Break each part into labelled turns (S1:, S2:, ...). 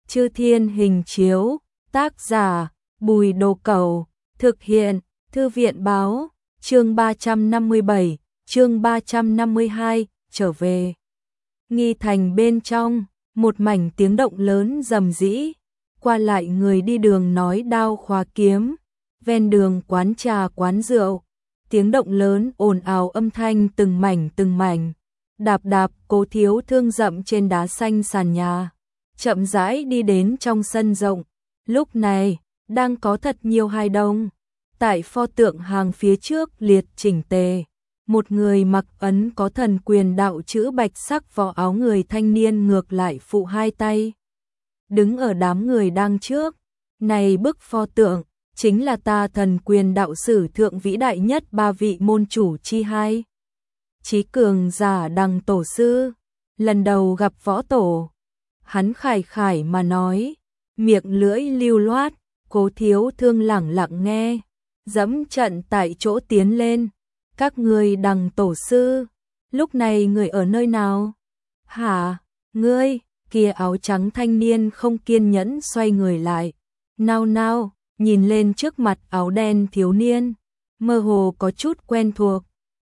S1: Chư Thiên Hình Chiếu, tác giả Bùi Đồ Cẩu, thực hiện Thư viện Báo, chương 357, chương 352, trở về. Nghi thành bên trong, một mảnh tiếng động lớn rầm rĩ, qua lại người đi đường nói đao khóa kiếm, ven đường quán trà quán rượu, tiếng động lớn ồn ào âm thanh từng mảnh, đạp đạp Cố Thiếu Thương dậm trên đá xanh sàn nhà, chậm rãi đi đến trong sân rộng, lúc này, đang có thật nhiều hài đồng, tại pho tượng hàng phía trước liệt chỉnh tề. Một người mặc ấn có thần quyền đạo chữ bạch sắc vỏ áo người thanh niên ngược lại phụ hai tay. Đứng ở đám người đang trước, này bức pho tượng, chính là ta thần quyền đạo sử thượng vĩ đại nhất ba vị môn chủ chi hai. Chí cường giả Đằng tổ sư, lần đầu gặp võ tổ. Hắn khải khải mà nói, miệng lưỡi lưu loát, Cố Thiếu Thương lẳng lặng nghe, dẫm trận tại chỗ tiến lên. Các ngươi Đằng tổ sư, lúc này người ở nơi nào? Hả, ngươi, kia áo trắng thanh niên không kiên nhẫn xoay người lại. Nao, nhìn lên trước mặt áo đen thiếu niên, mơ hồ có chút quen thuộc.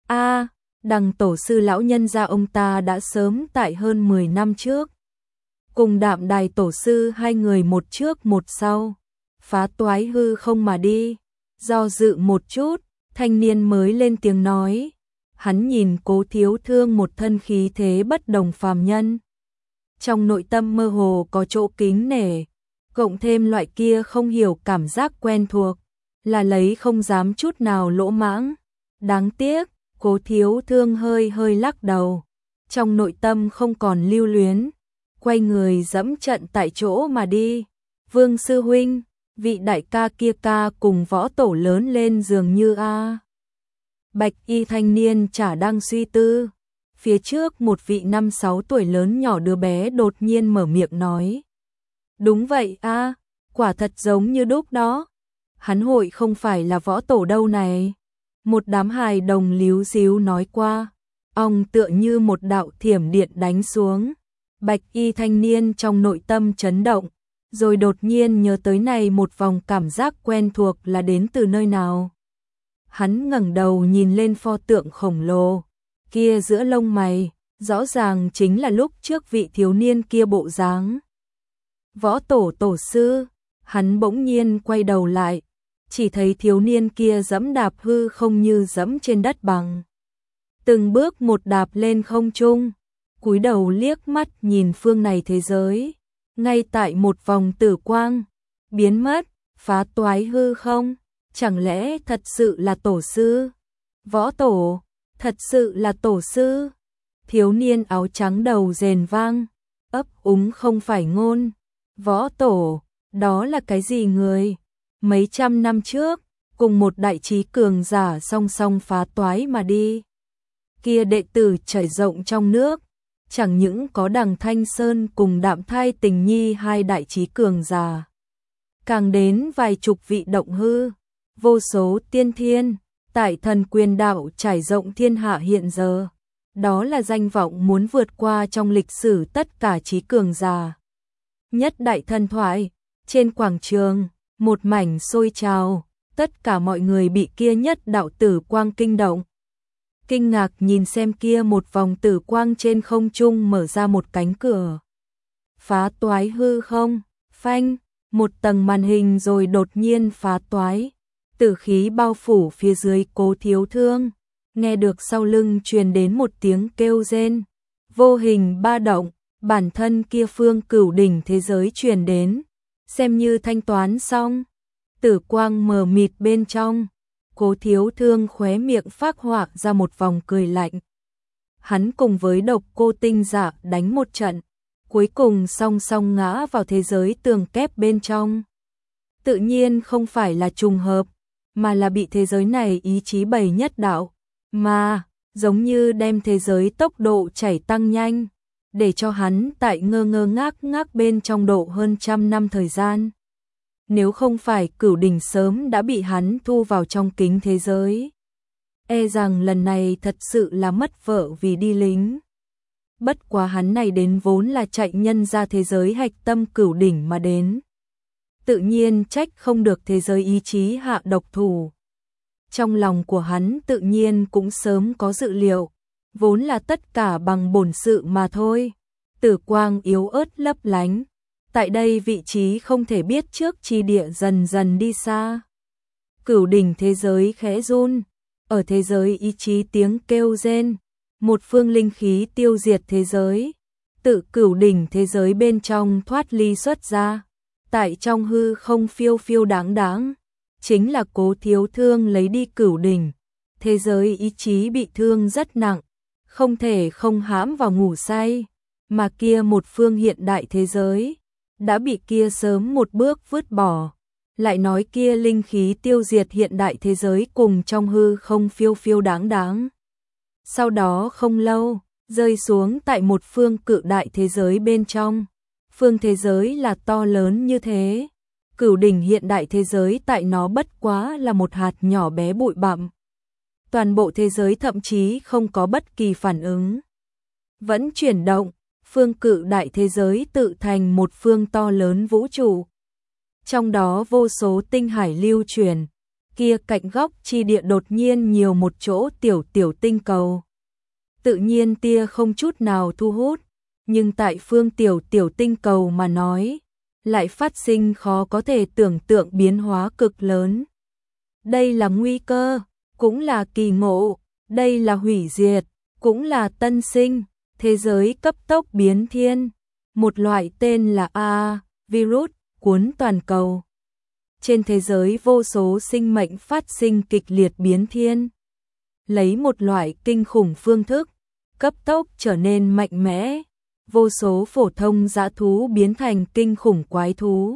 S1: Đằng tổ sư lão nhân gia ông ta đã sớm tại hơn 10 năm trước. Cùng Đạm Đài tổ sư hai người một trước một sau, phá toái hư không mà đi. Do dự một chút, thanh niên mới lên tiếng nói, hắn nhìn Cố Thiếu Thương một thân khí thế bất đồng phàm nhân. Trong nội tâm mơ hồ có chỗ kính nể, cộng thêm loại kia không hiểu cảm giác quen thuộc, là lấy không dám chút nào lỗ mãng. Đáng tiếc, Cố Thiếu Thương hơi lắc đầu, trong nội tâm không còn lưu luyến, quay người dẫm trận tại chỗ mà đi. Vương sư huynh, vị đại ca kia ca cùng võ tổ lớn lên dường như Bạch y thanh niên chả đang suy tư. Phía trước một vị 5-6 tuổi lớn nhỏ đứa bé đột nhiên mở miệng nói. Đúng vậy quả thật giống như đúc đó. Hắn hội không phải là võ tổ đâu này. Một đám hài đồng líu díu nói qua. Ông tựa như một đạo thiểm điện đánh xuống. Bạch y thanh niên trong nội tâm chấn động. Rồi đột nhiên nhớ tới này một vòng cảm giác quen thuộc là đến từ nơi nào. Hắn ngẩng đầu nhìn lên pho tượng khổng lồ, kia giữa lông mày, rõ ràng chính là lúc trước vị thiếu niên kia bộ dáng. Võ tổ tổ sư, hắn bỗng nhiên quay đầu lại, chỉ thấy thiếu niên kia dẫm đạp hư không như dẫm trên đất bằng. Từng bước một đạp lên không trung, cúi đầu liếc mắt nhìn phương này thế giới. Ngay tại một vòng tử quang, biến mất, phá toái hư không, chẳng lẽ thật sự là tổ sư? Võ tổ, thật sự là tổ sư? Thiếu niên áo trắng đầu rền vang, ấp úng không phải ngôn. Võ tổ, đó là cái gì người? Mấy trăm năm trước, cùng một đại trí cường giả song song phá toái mà đi. Kia đệ tử trải rộng trong nước. Chẳng những có Đằng Thanh Sơn cùng Đạm Thai Tình Nhi hai đại trí cường giả, càng đến vài chục vị động hư, vô số tiên thiên, tại thần quyền đạo trải rộng thiên hạ hiện giờ. Đó là danh vọng muốn vượt qua trong lịch sử tất cả trí cường giả. Nhất đại thần thoại, trên quảng trường, một mảnh sôi trào, tất cả mọi người bị kia nhất đạo tử quang kinh động. Kinh ngạc nhìn xem kia một vòng tử quang trên không trung mở ra một cánh cửa. Phá toái hư không, phanh, một tầng màn hình rồi đột nhiên phá toái. Tử khí bao phủ phía dưới Cố Thiếu Thương, nghe được sau lưng truyền đến một tiếng kêu rên. Vô hình ba động, bản thân kia phương cửu đỉnh thế giới truyền đến, xem như thanh toán xong. Tử quang mờ mịt bên trong. Cố Thiếu Thương khóe miệng phác họa ra một vòng cười lạnh. Hắn cùng với Độc Cô Tinh Dạ đánh một trận, cuối cùng song song ngã vào thế giới tường kép bên trong. Tự nhiên không phải là trùng hợp, mà là bị thế giới này ý chí bày nhất đạo, mà giống như đem thế giới tốc độ chảy tăng nhanh, để cho hắn tại ngơ ngác bên trong độ hơn 100 năm thời gian. Nếu không phải cửu đỉnh sớm đã bị hắn thu vào trong kính thế giới, e rằng lần này thật sự là mất vợ vì đi lính. bất quá hắn này đến vốn là chạy nhân ra thế giới hạch tâm cửu đỉnh mà đến. Tự nhiên trách không được thế giới ý chí hạ độc thủ. Trong lòng của hắn tự nhiên cũng sớm có dự liệu, vốn là tất cả bằng bổn sự mà thôi. Tử quang yếu ớt lấp lánh, tại đây vị trí không thể biết trước chi địa dần dần đi xa. Cửu đỉnh thế giới khẽ run, ở thế giới ý chí tiếng kêu rên, một phương linh khí tiêu diệt thế giới, tự cửu đỉnh thế giới bên trong thoát ly xuất ra, tại trong hư không phiêu phiêu đáng đáng, chính là Cố Thiếu Thương lấy đi cửu đỉnh, thế giới ý chí bị thương rất nặng, không thể không hãm vào ngủ say, mà kia một phương hiện đại thế giới đã bị kia sớm một bước vứt bỏ. Lại nói kia linh khí tiêu diệt hiện đại thế giới cùng trong hư không phiêu phiêu đáng đáng. Sau đó không lâu, rơi xuống tại một phương cự đại thế giới bên trong. Phương thế giới là to lớn như thế. Cửu đỉnh hiện đại thế giới tại nó bất quá là một hạt nhỏ bé bụi bặm. Toàn bộ thế giới thậm chí không có bất kỳ phản ứng. Vẫn chuyển động, phương cự đại thế giới tự thành một phương to lớn vũ trụ. Trong đó vô số tinh hải lưu truyền, kia cạnh góc chi địa đột nhiên nhiều một chỗ tiểu tiểu tinh cầu. Tự nhiên tia không chút nào thu hút, nhưng tại phương tiểu tiểu tinh cầu mà nói, lại phát sinh khó có thể tưởng tượng biến hóa cực lớn. Đây là nguy cơ, cũng là kỳ ngộ, đây là hủy diệt, cũng là tân sinh, thế giới cấp tốc biến thiên. Một loại tên là virus cuốn toàn cầu. Trên thế giới vô số sinh mệnh phát sinh kịch liệt biến thiên. Lấy một loại kinh khủng phương thức, cấp tốc trở nên mạnh mẽ. Vô số phổ thông dã thú biến thành kinh khủng quái thú.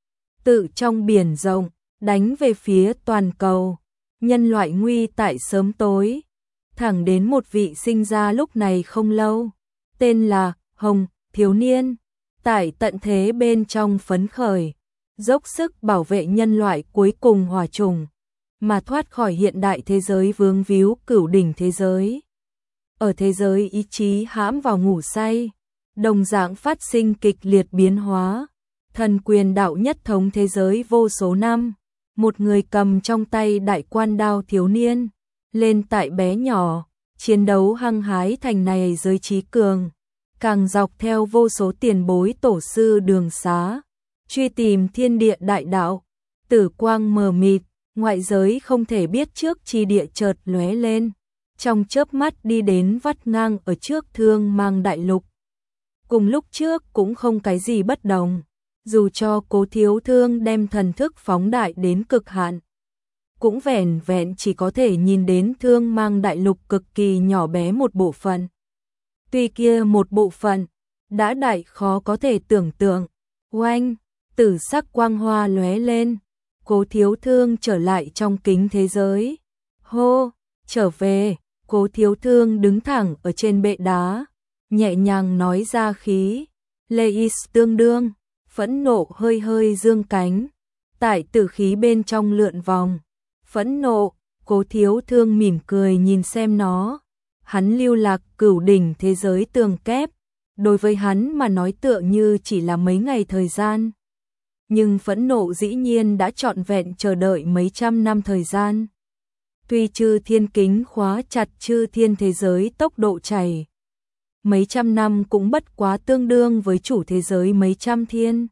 S1: Tự trong biển rộng, đánh về phía toàn cầu. Nhân loại nguy tại sớm tối. Thẳng đến một vị sinh ra lúc này không lâu. Tên là Hồng, thiếu niên. Tại tận thế bên trong phấn khởi, dốc sức bảo vệ nhân loại cuối cùng hòa trùng, mà thoát khỏi hiện đại thế giới vướng víu cửu đỉnh thế giới. Ở thế giới ý chí hãm vào ngủ say, đồng dạng phát sinh kịch liệt biến hóa, thần quyền đạo nhất thống thế giới vô số năm, một người cầm trong tay đại quan đao thiếu niên, lên tại bé nhỏ, chiến đấu hăng hái thành này giới trí cường. Càng dọc theo vô số tiền bối tổ sư đường xá, truy tìm thiên địa đại đạo, tử quang mờ mịt, ngoại giới không thể biết trước chi địa chợt lóe lên, trong chớp mắt đi đến vắt ngang ở trước Thương Mang đại lục. Cùng lúc trước cũng không cái gì bất đồng, dù cho Cố Thiếu Thương đem thần thức phóng đại đến cực hạn, cũng vẻn vẹn chỉ có thể nhìn đến Thương Mang đại lục cực kỳ nhỏ bé một bộ phận. Tuy kia một bộ phận, đã đại khó có thể tưởng tượng, oanh, tử sắc quang hoa lóe lên, Cố Thiếu Thương trở lại trong kính thế giới. Hô, trở về, Cố Thiếu Thương đứng thẳng ở trên bệ đá, nhẹ nhàng nói ra khí, Leis tương đương, phẫn nộ hơi hơi dương cánh, tại tử khí bên trong lượn vòng, phẫn nộ, Cố Thiếu Thương mỉm cười nhìn xem nó. Hắn lưu lạc cửu đỉnh thế giới tường kép, đối với hắn mà nói tựa như chỉ là mấy ngày thời gian. Nhưng phẫn nộ dĩ nhiên đã trọn vẹn chờ đợi mấy trăm năm thời gian. Tuy chư thiên kính khóa chặt chư thiên thế giới tốc độ chảy, mấy trăm năm cũng bất quá tương đương với chủ thế giới mấy trăm thiên.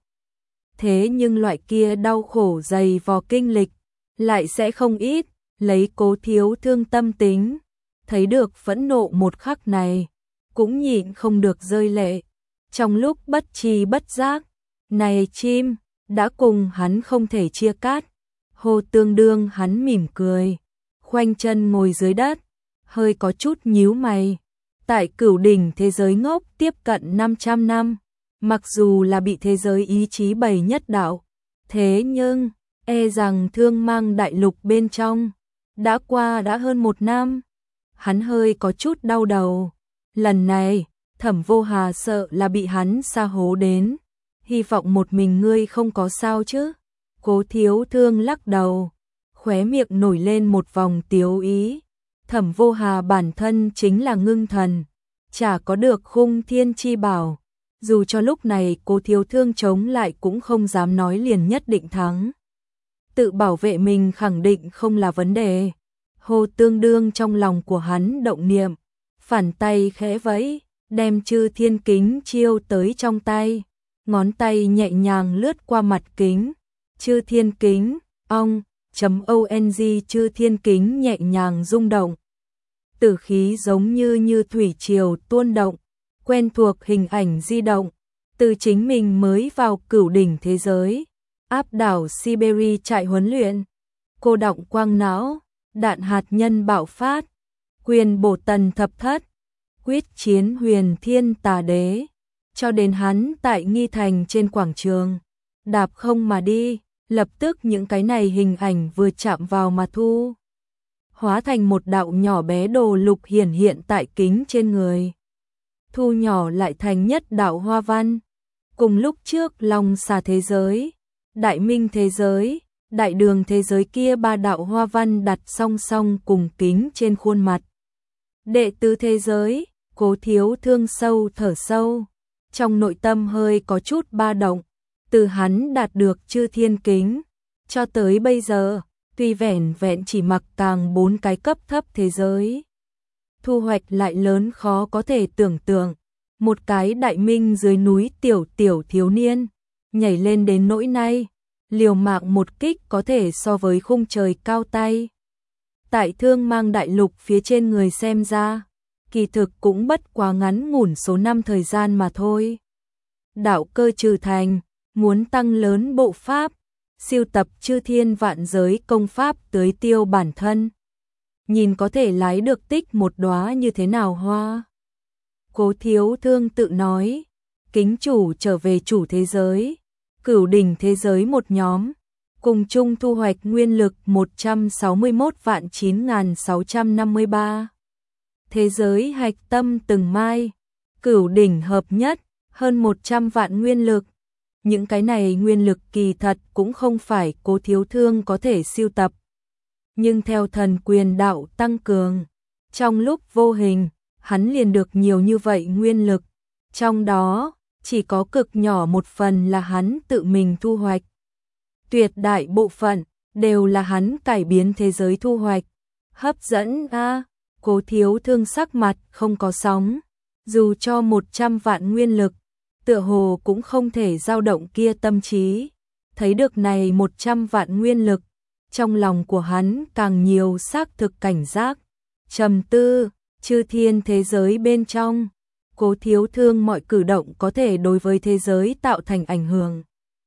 S1: Thế nhưng loại kia đau khổ dày vò kinh lịch, lại sẽ không ít, lấy Cố Thiếu Thương tâm tính. Thấy được phẫn nộ một khắc này, cũng nhịn không được rơi lệ. Trong lúc bất tri bất giác, này chim, đã cùng hắn không thể chia cắt. Hồ tương đương hắn mỉm cười, khoanh chân ngồi dưới đất, hơi có chút nhíu mày. Tại cửu đỉnh thế giới ngốc tiếp cận 500 năm, mặc dù là bị thế giới ý chí bày nhất đạo, thế nhưng, e rằng Thương Mang đại lục bên trong, đã qua đã hơn 1 năm. Hắn hơi có chút đau đầu. Lần này, Thẩm Vô Hà sợ là bị hắn sa hố đến. Hy vọng một mình ngươi không có sao chứ. Cố Thiếu Thương lắc đầu, khóe miệng nổi lên một vòng tiếu ý. Thẩm Vô Hà bản thân chính là ngưng thần, chả có được khung thiên chi bảo. Dù cho lúc này Cố Thiếu Thương chống lại cũng không dám nói liền nhất định thắng. Tự bảo vệ mình khẳng định không là vấn đề. Hồ Tương Đương trong lòng của hắn động niệm, phản tay khẽ vẫy, đem Chư Thiên Kính chiêu tới trong tay. Ngón tay nhẹ nhàng lướt qua mặt kính. Chư Thiên Kính, ong, .ong Chư Thiên Kính nhẹ nhàng rung động. Tử khí giống như thủy triều tuôn động, quen thuộc hình ảnh di động, từ chính mình mới vào cửu đỉnh thế giới, áp đảo Siberia trại huấn luyện, cô động quang não, đạn hạt nhân bạo phát, quyền bổ tần thập thất, quyết chiến huyền thiên tà đế, cho đến hắn tại Nghi Thành trên quảng trường, đạp không mà đi, lập tức những cái này hình ảnh vừa chạm vào mà thu hóa thành một đạo nhỏ bé đồ lục hiển hiện tại kính trên người. Thu nhỏ lại thành nhất đạo hoa văn. Cùng lúc trước Long Xà thế giới, Đại Minh thế giới, Đại Đường thế giới kia ba đạo hoa văn đặt song song cùng kính trên khuôn mặt. Đệ tứ thế giới, Cố Thiếu Thương sâu thở sâu, trong nội tâm hơi có chút ba động, từ hắn đạt được Chư Thiên Kính, cho tới bây giờ, tuy vẻn vẹn chỉ mặc càng 4 cái cấp thấp thế giới. Thu hoạch lại lớn khó có thể tưởng tượng, một cái Đại Minh dưới núi tiểu thiếu niên, nhảy lên đến nỗi này, liều mạng một kích có thể so với khung trời cao tay. Tại Thương Mang đại lục phía trên người xem ra, kỳ thực cũng bất quá ngắn ngủn số năm thời gian mà thôi. Đạo cơ trừ thành, muốn tăng lớn bộ pháp, siêu tập chư thiên vạn giới công pháp tưới tiêu bản thân. Nhìn có thể lái được tích một đóa như thế nào hoa. Cố Thiếu Thương tự nói, kính chủ trở về chủ thế giới, cửu đỉnh thế giới một nhóm, cùng chung thu hoạch nguyên lực 161.9.653. Thế giới hạch tâm từng mai, cửu đỉnh hợp nhất, hơn 100 vạn nguyên lực. Những cái này nguyên lực kỳ thật cũng không phải Cố Thiếu Thương có thể siêu tập. Nhưng theo thần quyền đạo tăng cường, trong lúc vô hình, hắn liền được nhiều như vậy nguyên lực. Trong đó, chỉ có cực nhỏ một phần là hắn tự mình thu hoạch. Tuyệt đại bộ phận, đều là hắn cải biến thế giới thu hoạch. Hấp dẫn a. Cố Thiếu Thương sắc mặt không có sóng. Dù cho 100 vạn nguyên lực, tựa hồ cũng không thể dao động kia tâm trí. Thấy được này 100 vạn nguyên lực, trong lòng của hắn càng nhiều xác thực cảnh giác. Trầm tư, chư thiên thế giới bên trong, Cố Thiếu Thương mọi cử động có thể đối với thế giới tạo thành ảnh hưởng.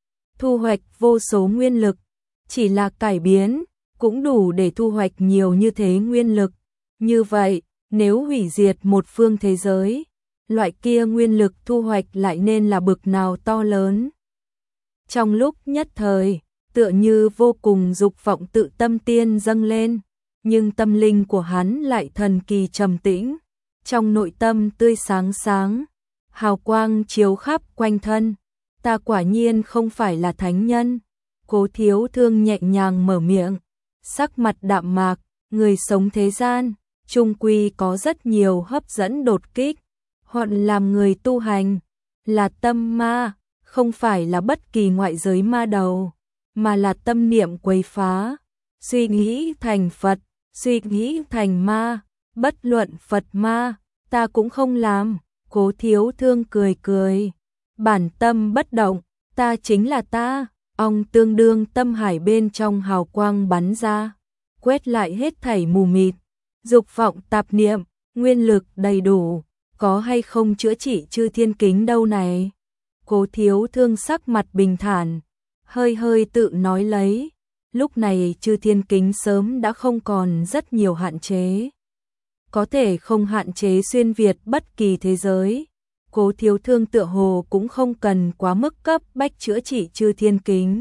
S1: Thu hoạch vô số nguyên lực, chỉ là cải biến, cũng đủ để thu hoạch nhiều như thế nguyên lực. Như vậy, nếu hủy diệt một phương thế giới, loại kia nguyên lực thu hoạch lại nên là bực nào to lớn. Trong lúc nhất thời, tựa như vô cùng dục vọng tự tâm tiên dâng lên, nhưng tâm linh của hắn lại thần kỳ trầm tĩnh, trong nội tâm tươi sáng sáng, hào quang chiếu khắp quanh thân. Ta quả nhiên không phải là thánh nhân. Cố Thiếu Thương nhẹ nhàng mở miệng, sắc mặt đạm mạc, người sống thế gian, chung quy có rất nhiều hấp dẫn đột kích, hoặc làm người tu hành, là tâm ma, không phải là bất kỳ ngoại giới ma đầu, mà là tâm niệm quấy phá, suy nghĩ thành Phật, suy nghĩ thành ma, bất luận Phật ma, ta cũng không làm. Cố Thiếu Thương cười cười, bản tâm bất động, ta chính là ta. Ông tương đương tâm hải bên trong hào quang bắn ra, quét lại hết thảy mù mịt, dục vọng tạp niệm, nguyên lực đầy đủ, có hay không chữa trị chư thiên kính đâu này. Cố Thiếu Thương sắc mặt bình thản, hơi tự nói lấy, lúc này chư thiên kính sớm đã không còn rất nhiều hạn chế. Có thể không hạn chế xuyên việt bất kỳ thế giới. Cố Thiếu Thương tựa hồ cũng không cần quá mức cấp bách chữa trị chư thiên kính.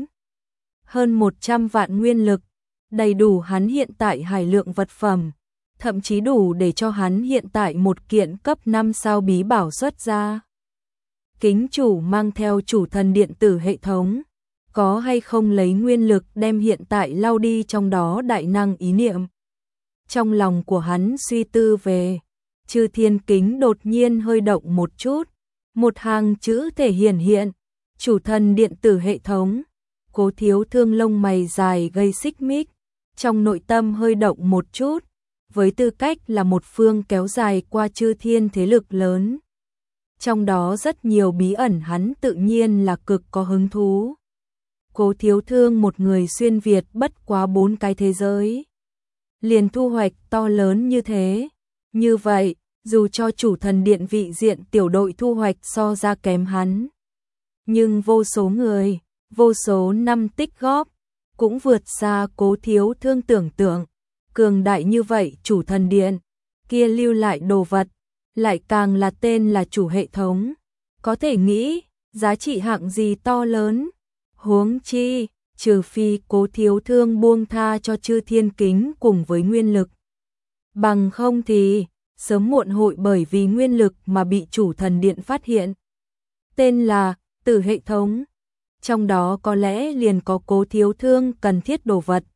S1: Hơn 100 vạn nguyên lực, đầy đủ hắn hiện tại hải lượng vật phẩm, thậm chí đủ để cho hắn hiện tại một kiện cấp 5 sao bí bảo xuất ra. Kính chủ mang theo chủ thần điện tử hệ thống, có hay không lấy nguyên lực đem hiện tại lao đi trong đó đại năng ý niệm. Trong lòng của hắn suy tư về, Chư Thiên Kính đột nhiên hơi động một chút, một hàng chữ thể hiện, chủ thần điện tử hệ thống. Cố Thiếu Thương lông mày dài gây xích mích, trong nội tâm hơi động một chút, với tư cách là một phương kéo dài qua chư thiên thế lực lớn. Trong đó rất nhiều bí ẩn hắn tự nhiên là cực có hứng thú. Cố Thiếu Thương một người xuyên Việt bất quá 4 cái thế giới, liền thu hoạch to lớn như thế. Như vậy, dù cho chủ thần điện vị diện tiểu đội thu hoạch so ra kém hắn, nhưng vô số người, vô số năm tích góp, cũng vượt xa Cố Thiếu Thương tưởng tượng. Cường đại như vậy chủ thần điện, kia lưu lại đồ vật, lại càng là tên là chủ hệ thống. Có thể nghĩ, giá trị hạng gì to lớn. Huống chi, trừ phi Cố Thiếu Thương buông tha cho Chư Thiên Kính cùng với nguyên lực. Bằng không thì, sớm muộn hội bởi vì nguyên lực mà bị chủ thần điện phát hiện. Tên là Tử hệ thống. Trong đó có lẽ liền có Cố Thiếu Thương cần thiết đồ vật.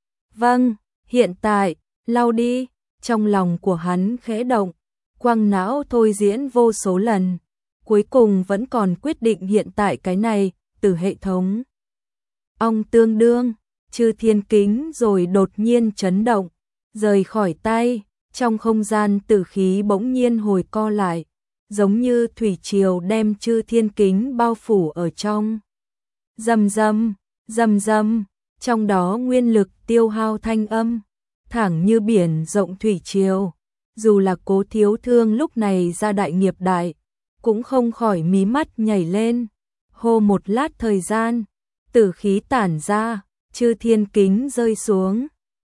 S1: Vâng, hiện tại, lau đi, trong lòng của hắn khẽ động, quang não thôi diễn vô số lần, cuối cùng vẫn còn quyết định hiện tại cái này, Tử hệ thống. Ong tương đương, Chư Thiên Kính rồi đột nhiên chấn động, rời khỏi tay, trong không gian tử khí bỗng nhiên hồi co lại, giống như thủy triều đem Chư Thiên Kính bao phủ ở trong. Rầm rầm, rầm rầm, trong đó nguyên lực tiêu hao thanh âm, thẳng như biển rộng thủy triều. Dù là Cố Thiếu Thương lúc này ra đại nghiệp đại, cũng không khỏi mí mắt nhảy lên. Hô một lát thời gian, tử khí tản ra, Chư Thiên Kính rơi xuống.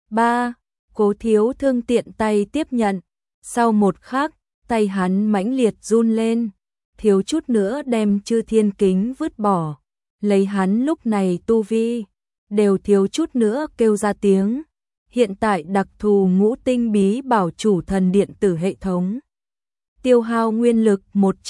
S1: 3. Cố Thiếu Thương tiện tay tiếp nhận, sau một khắc, tay hắn mãnh liệt run lên, thiếu chút nữa đem Chư Thiên Kính vứt bỏ. Lấy hắn lúc này tu vi, đều thiếu chút nữa kêu ra tiếng. Hiện tại đặc thù ngũ tinh bí bảo chủ thần điện tử hệ thống, tiêu hao nguyên lực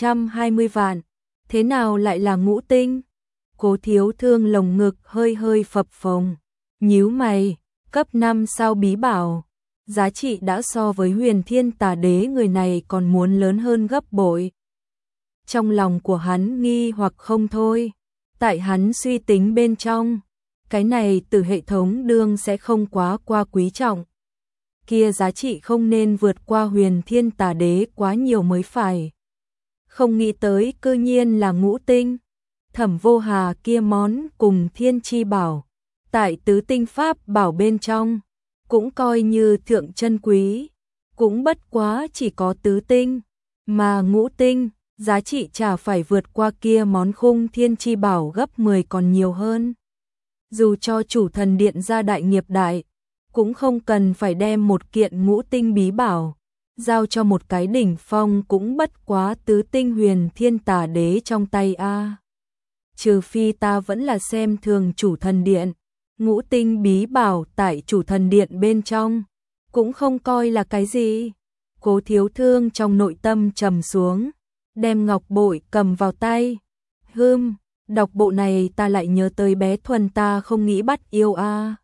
S1: 120 vạn, thế nào lại là ngũ tinh? Cố Thiếu Thương lồng ngực hơi hơi phập phồng, nhíu mày, cấp 5 sao bí bảo, giá trị đã so với Huyền Thiên Tà Đế người này còn muốn lớn hơn gấp bội. Trong lòng của hắn nghi hoặc không thôi, tại hắn suy tính bên trong, cái này từ hệ thống đương sẽ không quá qua quý trọng. Kia giá trị không nên vượt qua Huyền Thiên Tà Đế quá nhiều mới phải. Không nghĩ tới cư nhiên là ngũ tinh. Thẩm Vô Hà kia món cùng Thiên Chi Bảo, tại tứ tinh pháp bảo bên trong, cũng coi như thượng chân quý, cũng bất quá chỉ có tứ tinh, mà ngũ tinh, giá trị chả phải vượt qua kia món khung Thiên Chi Bảo gấp 10 còn nhiều hơn. Dù cho chủ thần điện ra đại nghiệp đại, cũng không cần phải đem một kiện ngũ tinh bí bảo, giao cho một cái đỉnh phong cũng bất quá tứ tinh Huyền Thiên Tà Đế trong tay a. Trừ phi ta vẫn là xem thường chủ thần điện, ngũ tinh bí bảo tại chủ thần điện bên trong, cũng không coi là cái gì. Cố Thiếu Thương trong nội tâm trầm xuống, đem ngọc bội cầm vào tay. Đọc bộ này ta lại nhớ tới bé Thuần ta không nghĩ bắt yêu a.